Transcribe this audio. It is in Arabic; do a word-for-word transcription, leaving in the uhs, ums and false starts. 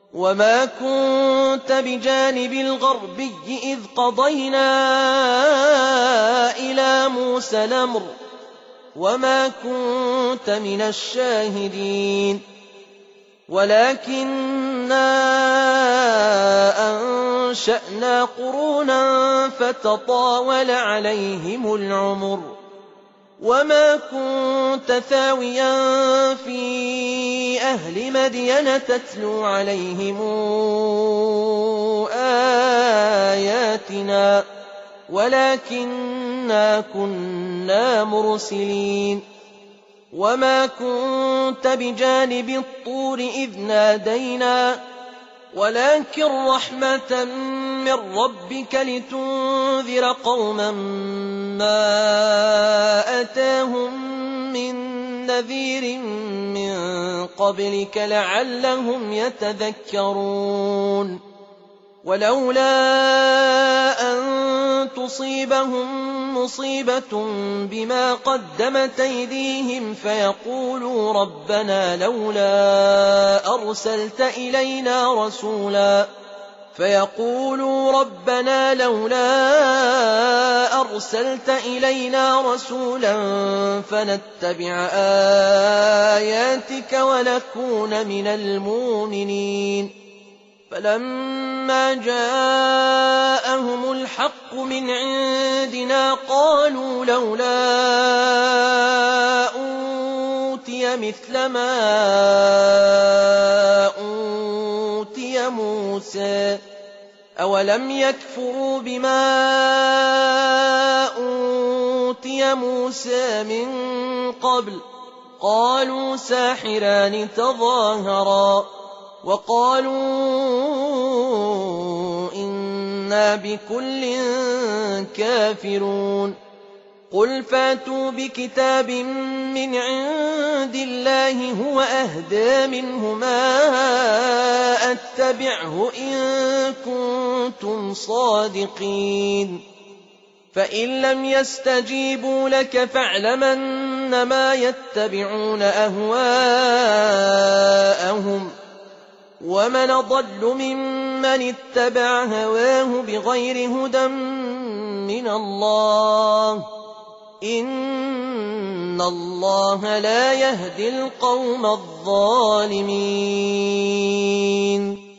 وما كنت بجانب الغربي إذ قضينا إلى موسى الأمر وما كنت من الشاهدين ولكننا أنشأنا قرونا فتطاول عليهم العمر وما كنت ثاويا في أهل مدين تتلو عليهم آياتنا ولكننا كنا مرسلين وما كنت بجانب الطور إذ نادينا ولكن رحمة من ربك لتنذر قوما ما أتاهم من نذير من قبلك لعلهم يتذكرون ولولا أن تصيبهم مصيبة بما قدمت أيديهم فيقولوا ربنا لولا أرسلت إلينا رسولا فيقولوا ربنا لولا أرسلت إلينا رسولا فنتبع آياتك ونكون من المؤمنين فلما جاءهم الحق من عندنا قالوا لولا أوتي مثل ما أوتي موسى أولم يكفروا بما أوتي موسى من قبل قالوا ساحران تظاهرا وقالوا إنا بكل كافرون قل فاتوا بكتاب من عند الله هو أهدى منهما أتبعه إن كنتم صادقين فإن لم يستجيبوا لك فاعلم أنما يتبعون أهواءهم ومن ضل ممن اتبع هواه بغير هدى من الله إن الله لا يهدي القوم الظالمين